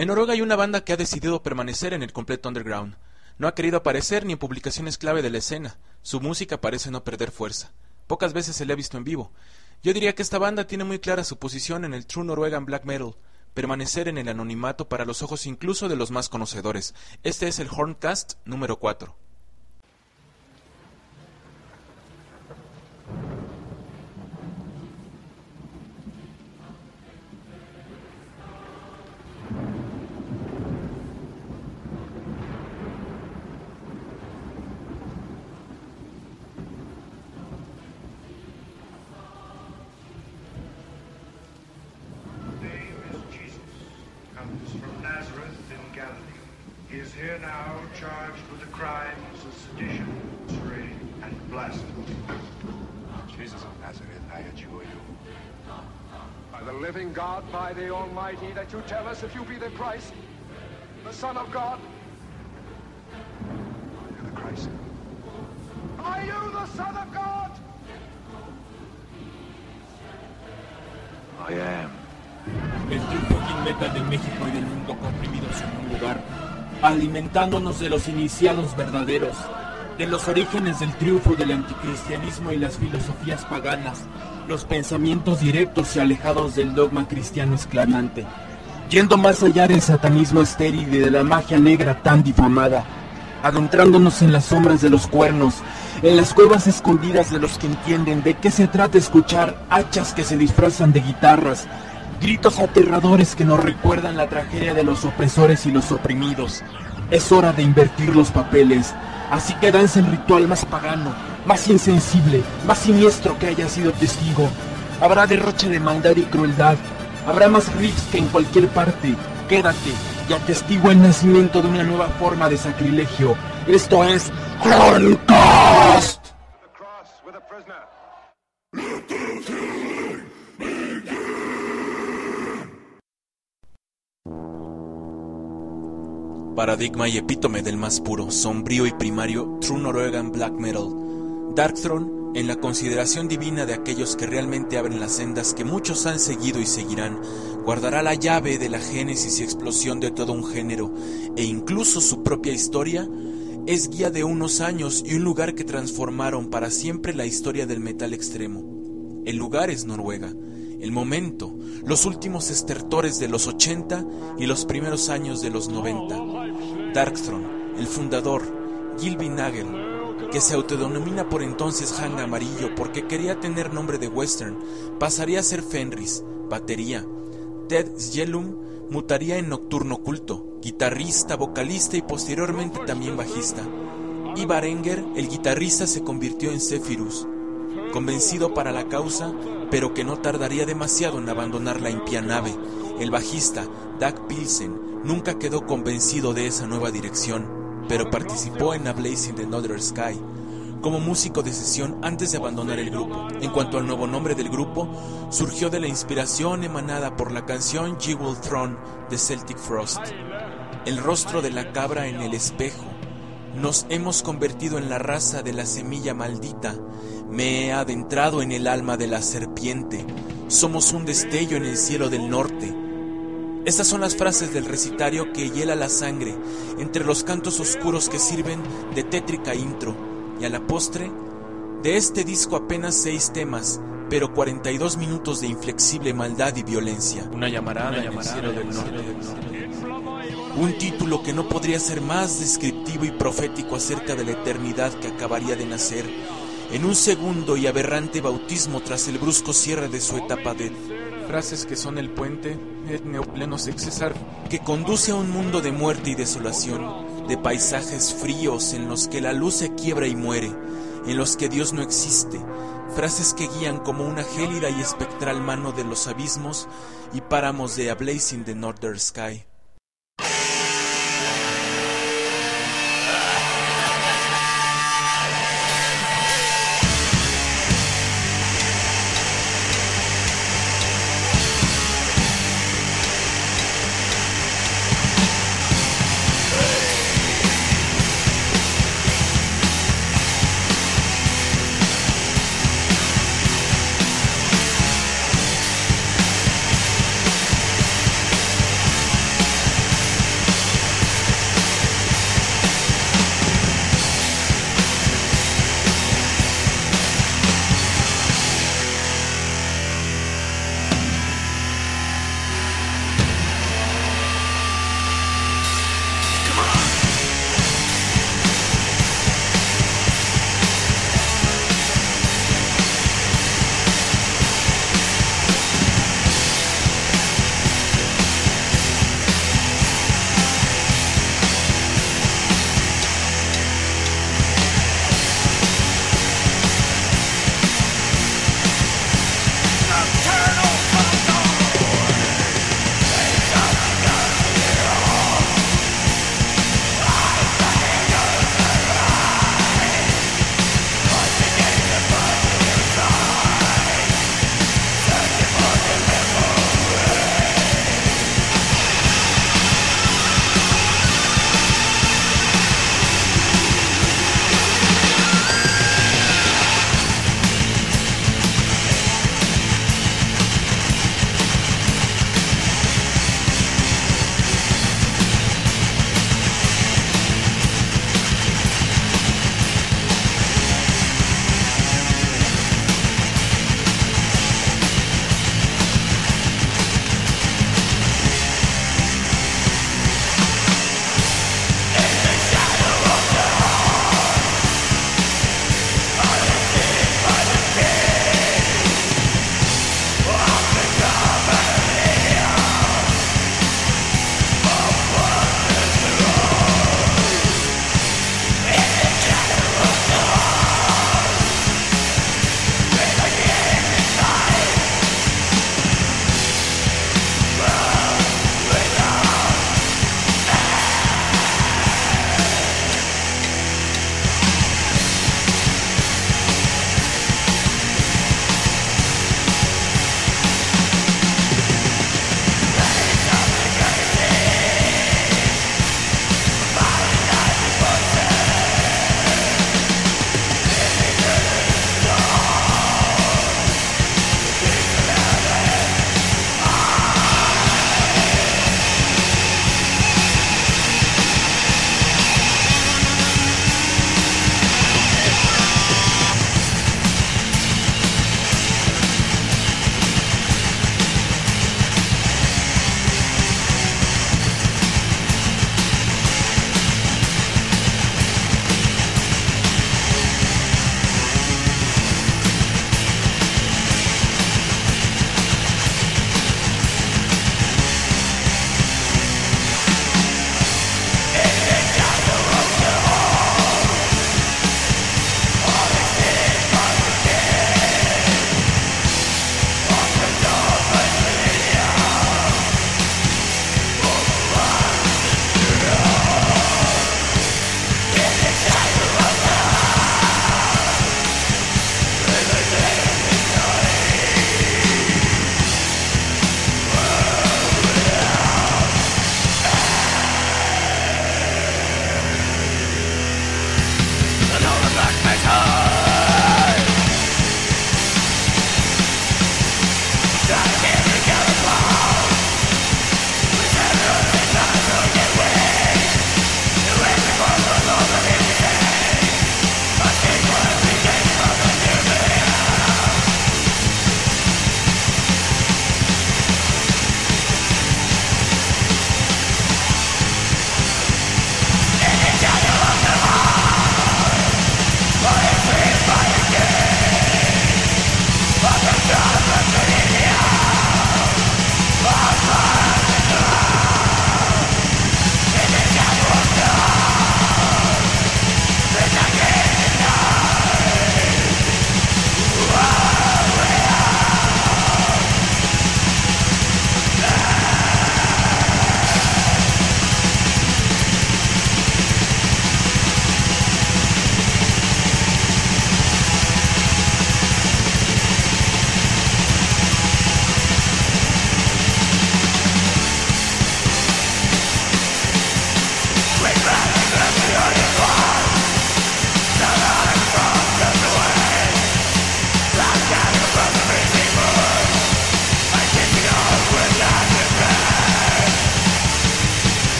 En Noruega hay una banda que ha decidido permanecer en el completo underground. No ha querido aparecer ni en publicaciones clave de la escena. Su música parece no perder fuerza. Pocas veces se le ha visto en vivo. Yo diría que esta banda tiene muy clara su posición en el True Norwegian Black Metal, permanecer en el anonimato para los ojos incluso de los más conocedores. Este es el Horncast número 4. He is here now charged with the crimes of sedition, trade, and blasphemy. Jesus of Nazareth, I adjure you. By the living God, by the Almighty, that you tell us if you be the Christ, the Son of God. Are you the Christ? Are you the Son of God? I am. El true fucking metal de México y del mundo comprimidos en un lugar, alimentándonos de los iniciados verdaderos, de los orígenes del triunfo del anticristianismo y las filosofías paganas, los pensamientos directos y alejados del dogma cristiano esclavante, yendo más allá del satanismo estéril y de la magia negra tan difamada, adentrándonos en las sombras de los cuernos, en las cuevas escondidas de los que entienden de qué se trata escuchar hachas que se disfrazan de guitarras, gritos aterradores que nos recuerdan la tragedia de los opresores y los oprimidos. Es hora de invertir los papeles, así que danza el ritual más pagano, más insensible, más siniestro que haya sido testigo. Habrá derroche de maldad y crueldad, habrá más riffs que en cualquier parte. Quédate y atestigua el nacimiento de una nueva forma de sacrilegio. Esto es Horncast. Paradigma y epítome del más puro, sombrío y primario True Norwegian Black Metal, Darkthrone, en la consideración divina de aquellos que realmente abren las sendas que muchos han seguido y seguirán, guardará la llave de la génesis y explosión de todo un género, e incluso su propia historia, es guía de unos años y un lugar que transformaron para siempre la historia del metal extremo. El lugar es Noruega, el momento, los últimos estertores de los 80 y los primeros años de los 90. Darkthrone, el fundador, Gylfi Nagel, que se autodenomina por entonces Hank Amarillo porque quería tener nombre de western, pasaría a ser Fenris, batería. Ted Sjellum mutaría en Nocturno Culto, guitarrista, vocalista y posteriormente también bajista. Ivar Enger, el guitarrista, se convirtió en Zephyrus, convencido para la causa, pero que no tardaría demasiado en abandonar la impía nave. El bajista, Dag Pilsen, nunca quedó convencido de esa nueva dirección, pero participó en A Blaze in the Northern Sky como músico de sesión antes de abandonar el grupo. En cuanto al nuevo nombre del grupo, surgió de la inspiración emanada por la canción Jewel Throne de Celtic Frost. El rostro de la cabra en el espejo. Nos hemos convertido en la raza de la semilla maldita. Me he adentrado en el alma de la serpiente. Somos un destello en el cielo del norte. Estas son las frases del recitario que hiela la sangre entre los cantos oscuros que sirven de tétrica intro. Y a la postre, de este disco apenas 6 temas, pero 42 minutos de inflexible maldad y violencia. Una llamarada en el cielo del norte. Un título que no podría ser más descriptivo y profético acerca de la eternidad que acabaría de nacer en un segundo y aberrante bautismo tras el brusco cierre de su etapa de frases que son el puente, el neopleno sexesar, que conduce a un mundo de muerte y desolación, de paisajes fríos en los que la luz se quiebra y muere, en los que Dios no existe, frases que guían como una gélida y espectral mano de los abismos y páramos de A Blaze in the Northern Sky.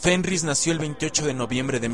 Fenriz nació el 28 de noviembre de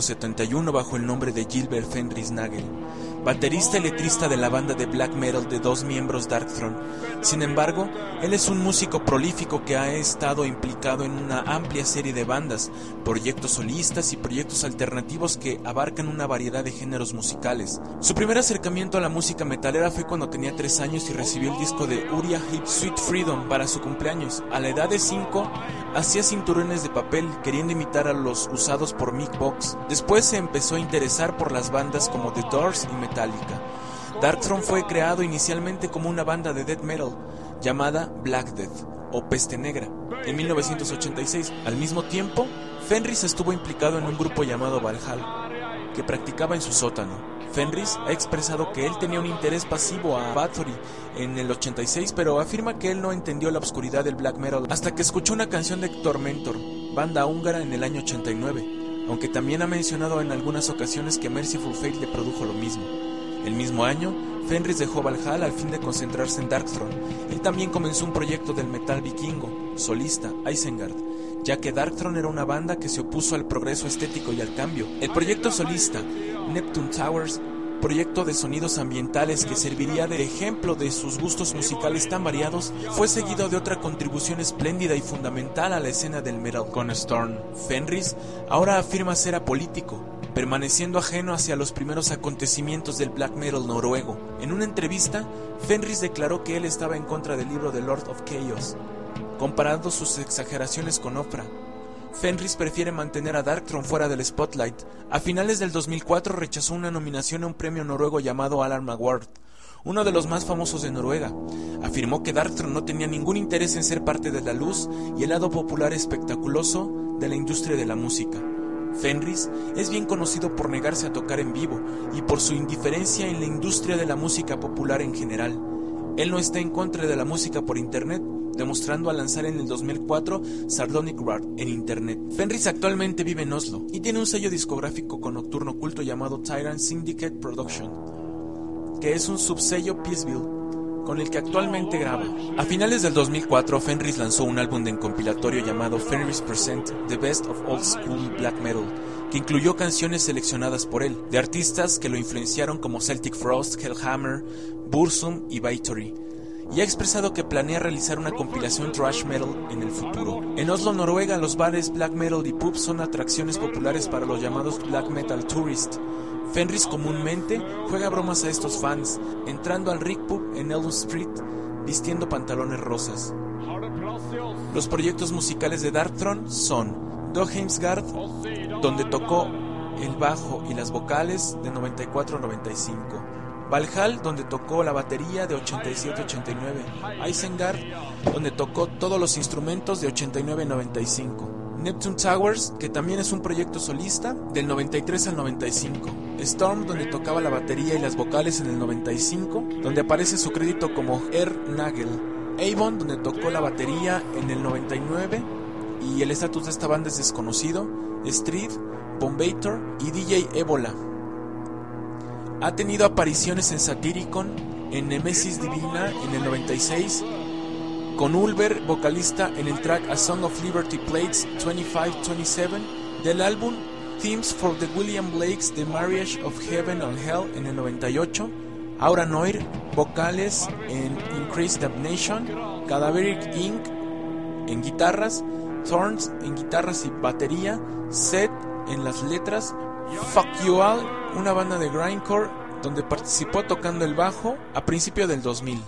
1971 bajo el nombre de Gilbert Fenriz Nagel, baterista y letrista de la banda de black metal de 2 miembros Darkthrone. Sin embargo, él es un músico prolífico que ha estado implicado en una amplia serie de bandas, proyectos solistas y proyectos alternativos que abarcan una variedad de géneros musicales. Su primer acercamiento a la música metalera fue cuando tenía 3 años y recibió el disco de Uriah Heep Sweet Freedom para su cumpleaños. A la edad de 5, hacía cinturones de papel, queriendo imitar a los usados por Mick Box. Después se empezó a interesar por las bandas como The Doors y Metallica. Darkthrone fue creado inicialmente como una banda de death metal llamada Black Death o Peste Negra en 1986. Al mismo tiempo, Fenriz estuvo implicado en un grupo llamado Valhalla que practicaba en su sótano. Fenriz ha expresado que él tenía un interés pasivo a Bathory en el 86, pero afirma que él no entendió la oscuridad del black metal hasta que escuchó una canción de Tormentor, banda húngara, en el año 89, aunque también ha mencionado en algunas ocasiones que Merciful Fate le produjo lo mismo. El mismo año, Fenriz dejó Valhalla al fin de concentrarse en Darkthrone. Él también comenzó un proyecto del metal vikingo, solista, Isengard, ya que Darkthrone era una banda que se opuso al progreso estético y al cambio. El proyecto solista, Neptune Towers, proyecto de sonidos ambientales que serviría de ejemplo de sus gustos musicales tan variados, fue seguido de otra contribución espléndida y fundamental a la escena del metal con Storm. Fenriz ahora afirma ser apolítico, permaneciendo ajeno hacia los primeros acontecimientos del black metal noruego. En una entrevista, Fenriz declaró que él estaba en contra del libro de Lord of Chaos, comparando sus exageraciones con Ofra. Fenriz prefiere mantener a Darkthrone fuera del spotlight. A finales del 2004 rechazó una nominación a un premio noruego llamado Alarm Award, uno de los más famosos de Noruega. Afirmó que Darkthrone no tenía ningún interés en ser parte de la luz y el lado popular espectaculoso de la industria de la música. Fenriz es bien conocido por negarse a tocar en vivo y por su indiferencia en la industria de la música popular en general. Él no está en contra de la música por internet, demostrando al lanzar en el 2004 Sardonic Rad en internet. Fenriz actualmente vive en Oslo y tiene un sello discográfico con Nocturno Culto llamado Tyrant Syndicate Production, que es un subsello Peaceville con el que actualmente graba. A finales del 2004, Fenriz lanzó un álbum de compilatorio llamado Fenriz Present The Best of Old School Black Metal, que incluyó canciones seleccionadas por él, de artistas que lo influenciaron como Celtic Frost, Hellhammer, Burzum y Bathory, y ha expresado que planea realizar una compilación thrash metal en el futuro. En Oslo, Noruega, los bares black metal y pubs son atracciones populares para los llamados black metal tourists. Fenriz comúnmente juega bromas a estos fans, entrando al Rick Pub en Elm Street vistiendo pantalones rosas. Los proyectos musicales de Darkthrone son Doheimsgard, donde tocó el bajo y las vocales de 94 a 95, Valhalla, donde tocó la batería de 87 a 89, Isengard, donde tocó todos los instrumentos de 89 a 95, Neptune Towers, que también es un proyecto solista, del 93 al 95, Storm, donde tocaba la batería y las vocales en el 95, donde aparece su crédito como Nagel, Avon, donde tocó la batería en el 99 y el estatus de esta banda es desconocido, Street, Bombator y DJ Ebola. Ha tenido apariciones en Satyricon, en Nemesis Divina en el 96, con Ulver, vocalista en el track A Song of Liberty Plates 2527 del álbum Themes for the William Blake's The Marriage of Heaven and Hell en el 98, Aura Noir, vocales en Increased Damnation, Cadaveric Inc. en guitarras, Thorns en guitarras y batería, Seth en las letras, Fuck You All, una banda de grindcore donde participó tocando el bajo a principios del 2000.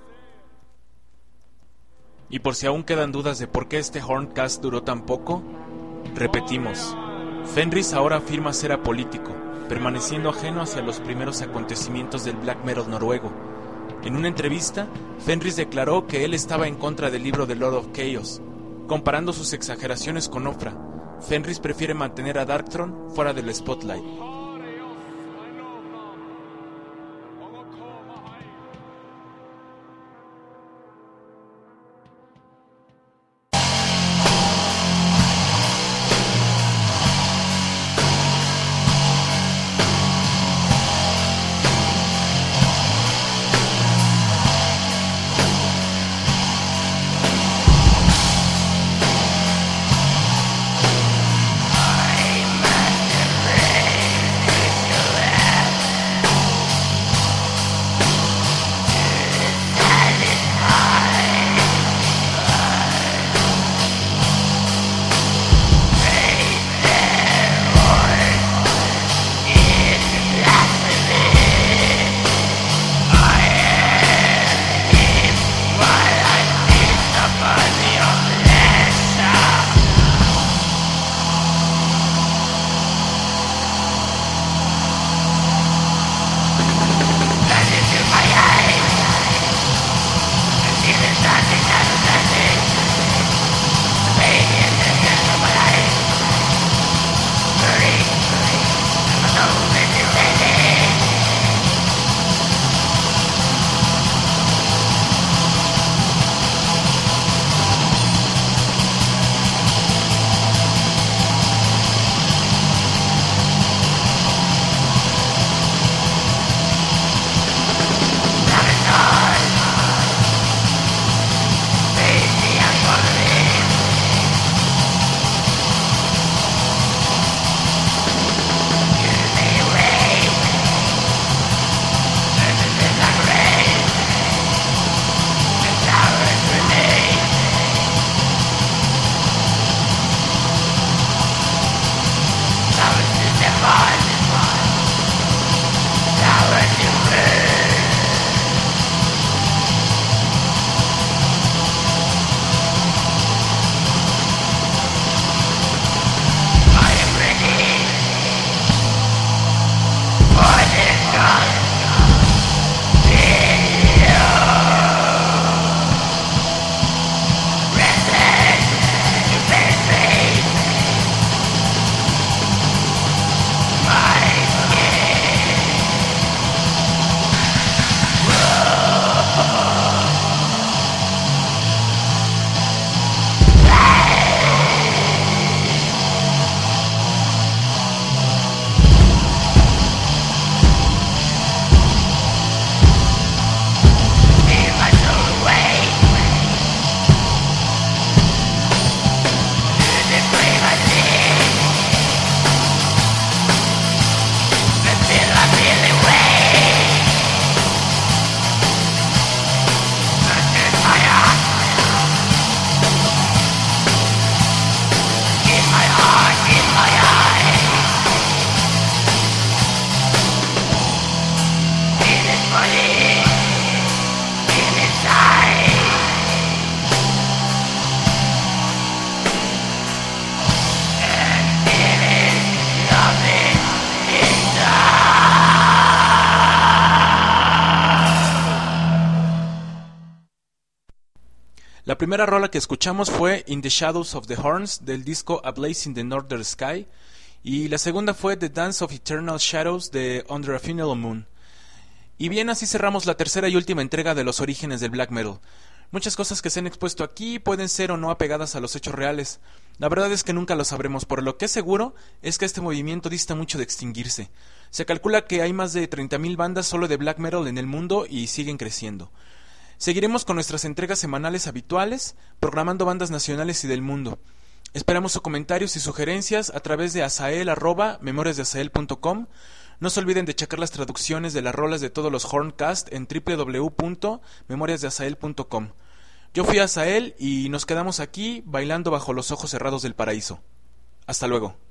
Y por si aún quedan dudas de por qué este Horncast duró tan poco, repetimos, Fenriz ahora afirma ser apolítico, permaneciendo ajeno hacia los primeros acontecimientos del black metal noruego. En una entrevista, Fenriz declaró que él estaba en contra del libro de Lord of Chaos, comparando sus exageraciones con Ofra. Fenriz prefiere mantener a Darkthrone fuera del spotlight. primera rola que escuchamos fue In the Shadows of the Horns del disco A Blaze in the Northern Sky, y la segunda fue The Dance of Eternal Shadows de Under a Funeral Moon. Y bien, así cerramos la tercera y última entrega de los orígenes del black metal. Muchas cosas que se han expuesto aquí pueden ser o no apegadas a los hechos reales. La verdad es que nunca lo sabremos, pero lo que es seguro es que este movimiento dista mucho de extinguirse. Se calcula que hay más de 30.000 bandas solo de black metal en el mundo y siguen creciendo. Seguiremos con nuestras entregas semanales habituales, programando bandas nacionales y del mundo. Esperamos sus comentarios y sugerencias a través de asael@memoriasdeasael.com. No se olviden de checar las traducciones de las rolas de todos los Horncast en www.memoriasdeasael.com. Yo fui Asael y nos quedamos aquí bailando bajo los ojos cerrados del paraíso. Hasta luego.